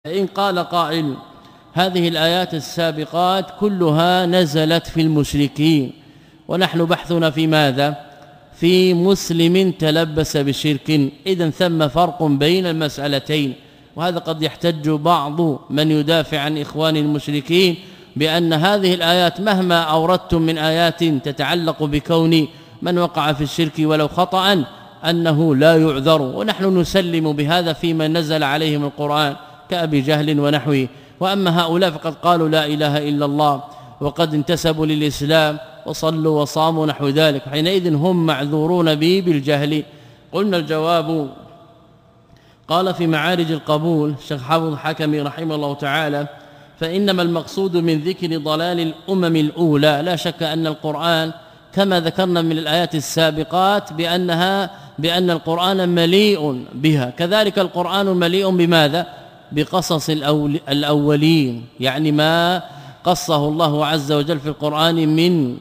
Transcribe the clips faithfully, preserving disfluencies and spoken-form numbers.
إن قال قائل هذه الآيات السابقات كلها نزلت في المشركين ونحن بحثنا في ماذا؟ في مسلم تلبس بشرك. إذن ثم فرق بين المسألتين، وهذا قد يحتج بعض من يدافع عن إخوان المشركين بأن هذه الآيات مهما أوردتم من آيات تتعلق بكون من وقع في الشرك ولو خطأ أنه لا يعذر، ونحن نسلم بهذا فيما نزل عليهم القرآن كأبي جهل ونحوه. وأما هؤلاء فقد قالوا لا إله إلا الله وقد انتسبوا للإسلام وصلوا وصاموا نحو ذلك، حينئذ هم معذورون به بالجهل. قلنا الجواب قال في معارج القبول الشيخ حافظ حكمي رحمه الله تعالى: فإنما المقصود من ذكر ضلال الأمم الأولى، لا شك أن القرآن كما ذكرنا من الآيات السابقات بأنها بأن القرآن مليء بها، كذلك القرآن مليء بماذا؟ بقصص الأولين، يعني ما قصه الله عز وجل في القرآن من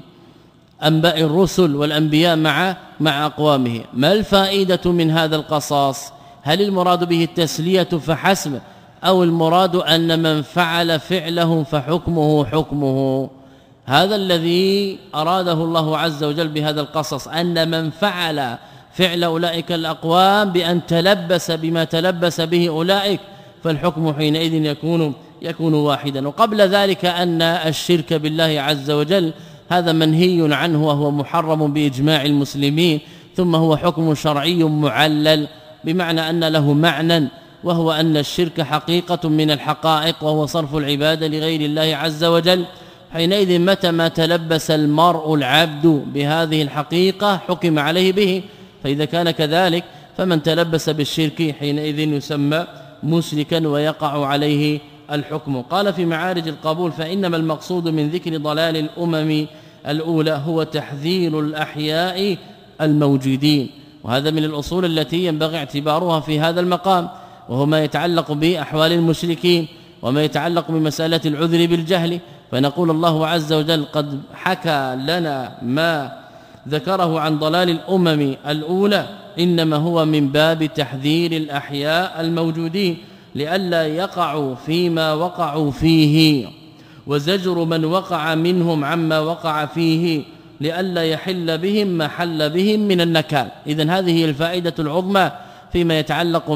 أنباء الرسل والأنبياء مع مع أقوامه. ما الفائدة من هذا القصص؟ هل المراد به التسلية فحسب، أو المراد أن من فعل فعله فحكمه حكمه؟ هذا الذي أراده الله عز وجل بهذا القصص، أن من فعل فعل أولئك الأقوام بأن تلبس بما تلبس به أولئك فالحكم حينئذ يكون يكون واحدا. وقبل ذلك أن الشرك بالله عز وجل هذا منهي عنه وهو محرم بإجماع المسلمين، ثم هو حكم شرعي معلل بمعنى أن له معنى، وهو أن الشرك حقيقة من الحقائق وهو صرف العبادة لغير الله عز وجل. حينئذ متى ما تلبس المرء العبد بهذه الحقيقة حكم عليه به، فإذا كان كذلك فمن تلبس بالشرك حينئذ يسمى مشركا ويقع عليه الحكم. قال في معارج القبول: فإنما المقصود من ذكر ضلال الأمم الأولى هو تحذير الأحياء الموجودين، وهذا من الأصول التي ينبغي اعتبارها في هذا المقام، وهو ما يتعلق بأحوال المشركين وما يتعلق بمسألة العذر بالجهل. فنقول الله عز وجل قد حكى لنا ما ذكره عن ضلال الأمم الأولى، إنما هو من باب تحذير الأحياء الموجودين لئلا يقعوا فيما وقعوا فيه، وزجر من وقع منهم عما وقع فيه لئلا يحل بهم ما حل بهم من النكال. إذن هذه هي الفائدة العظمى فيما يتعلق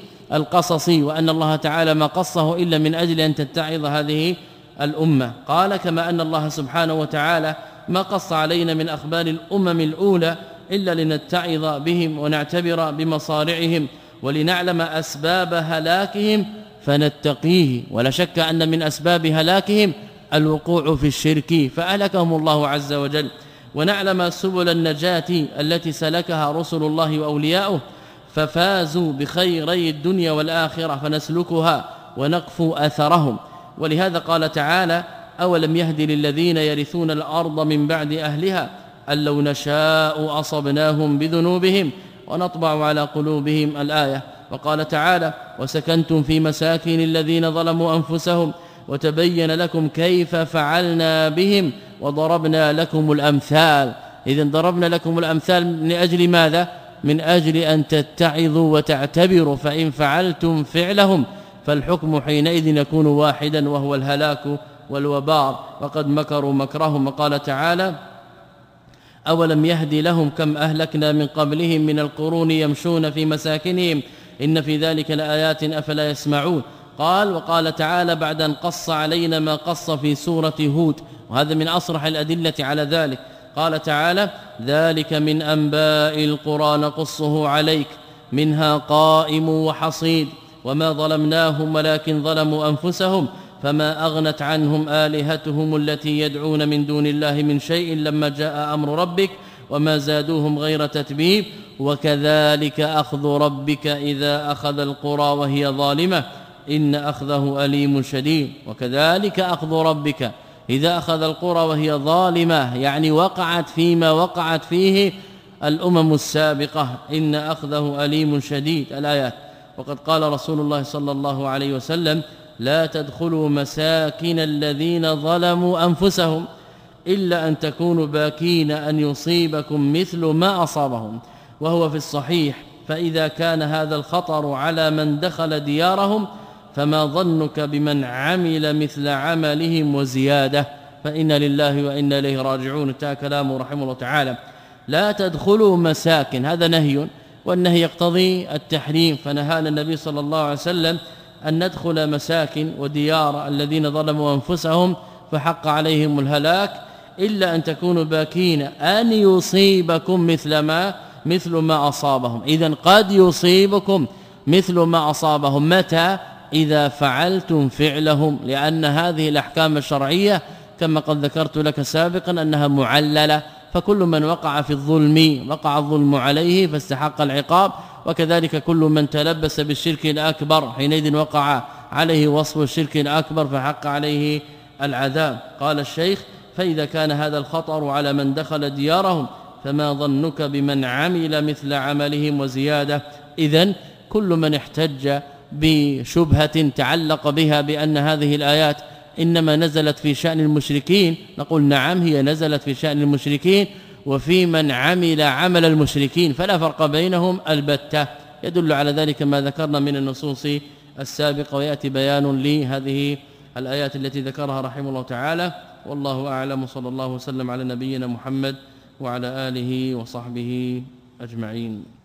بالقصص، وأن الله تعالى ما قصه إلا من أجل أن تتعظ هذه الأمة. قال: كما أن الله سبحانه وتعالى ما قص علينا من أخبار الأمم الأولى إلا لنتعظ بهم ونعتبر بمصارعهم ولنعلم أسباب هلاكهم فنتقيه، ولا شك أن من أسباب هلاكهم الوقوع في الشرك فأهلكهم الله عز وجل، ونعلم سبل النجاة التي سلكها رسل الله وأولياؤه ففازوا بخيري الدنيا والآخرة فنسلكها ونقفو أثرهم. ولهذا قال تعالى: أولم يهدي للذين يرثون الأرض من بعد أهلها أن لو نشاء أصبناهم بذنوبهم ونطبع على قلوبهم الآية. وقال تعالى: وسكنتم في مساكن الذين ظلموا أنفسهم وتبين لكم كيف فعلنا بهم وضربنا لكم الأمثال. إذن ضربنا لكم الأمثال من أجل ماذا؟ من أجل أن تتعظوا وتعتبروا، فإن فعلتم فعلهم فالحكم حينئذ يكون واحدا وهو الهلاك والوبار، وقد مكروا مكرهم. وقال تعالى: أولم يهدي لهم كم أهلكنا من قبلهم من القرون يمشون في مساكنهم إن في ذلك لآيات أفلا يسمعون. قال: وقال تعالى بعد أن قص علينا ما قص في سورة هود، وهذا من أصرح الأدلة على ذلك. قال تعالى: ذلك من أنباء القرى نقصه عليك منها قائم وحصيد وما ظلمناهم ولكن ظلموا أنفسهم فما أغنت عنهم آلهتهم التي يدعون من دون الله من شيء لما جاء أمر ربك وما زادوهم غير تتبيب وكذلك أخذ ربك إذا أخذ القرى وهي ظالمة إن أخذه أليم شديد. وكذلك أخذ ربك إذا أخذ القرى وهي ظالمة، يعني وقعت فيما وقعت فيه الأمم السابقة، إن أخذه أليم شديد الآيات. وقد قال رسول الله صلى الله عليه وسلم: لا تدخلوا مساكن الذين ظلموا أنفسهم إلا أن تكونوا باكين أن يصيبكم مثل ما أصابهم. وهو في الصحيح: فإذا كان هذا الخطر على من دخل ديارهم فما ظنك بمن عمل مثل عملهم وزيادة فإن لله وإنا إليه راجعون. انتهى كلامه رحمه الله تعالى. لا تدخلوا مساكن، هذا نهي، والنهي يقتضي التحريم، فنهانا النبي صلى الله عليه وسلم أن ندخل مساكن وديار الذين ظلموا أنفسهم فحق عليهم الهلاك إلا أن تكونوا باكين أن يصيبكم مثل ما مثل ما أصابهم. إذن قد يصيبكم مثل ما أصابهم. متى؟ إذا فعلتم فعلهم، لأن هذه الأحكام الشرعية كما قد ذكرت لك سابقا أنها معللة، فكل من وقع في الظلم وقع الظلم عليه فاستحق العقاب، وكذلك كل من تلبس بالشرك الأكبر حينئذ وقع عليه وصف الشرك الأكبر فحق عليه العذاب. قال الشيخ: فإذا كان هذا الخطر على من دخل ديارهم فما ظنك بمن عمل مثل عملهم وزيادة. إذن كل من احتج بشبهة تعلق بها بأن هذه الآيات إنما نزلت في شأن المشركين، نقول نعم هي نزلت في شأن المشركين وفي من عمل عمل المشركين، فلا فرق بينهم البتة. يدل على ذلك ما ذكرنا من النصوص السابقة، ويأتي بيان لهذه الآيات التي ذكرها رحمه الله تعالى. والله أعلم، صلى الله وسلم على نبينا محمد وعلى آله وصحبه أجمعين.